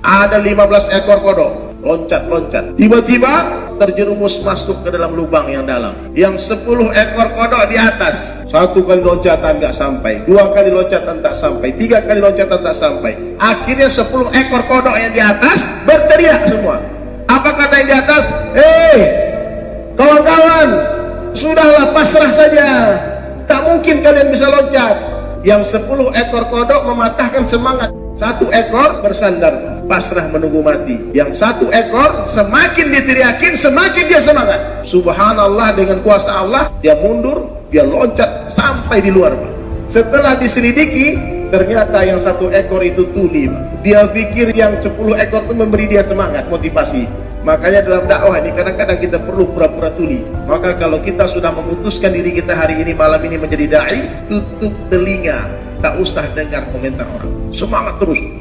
Ada 15 ekor kodok, loncat-loncat. Tiba-tiba terjerumus masuk ke dalam lubang yang dalam. Yang 10 ekor kodok di atas. 1 kali loncatan nggak sampai, 2 kali loncatan tak sampai, 3 kali loncatan tak sampai. Akhirnya 10 ekor kodok yang di atas berteriak semua. Apa kata yang di atas? Hei, kawan-kawan, sudahlah, pasrah saja. Tak mungkin kalian bisa loncat. Yang 10 ekor kodok mematahkan semangat. 1 ekor bersandar, pasrah menunggu mati. Yang 1 ekor semakin diteriakin, semakin dia semangat. Subhanallah, dengan kuasa Allah dia mundur, dia loncat sampai di luar. Setelah diselidiki, ternyata yang 1 ekor itu tuli. Dia pikir yang 10 ekor itu memberi dia semangat, motivasi. Makanya dalam dakwah ini kadang-kadang kita perlu pura-pura tuli. Maka kalau kita sudah memutuskan diri kita hari ini, malam ini menjadi da'i, tutup telinga, tak usah dengar komentar orang. Semangat terus.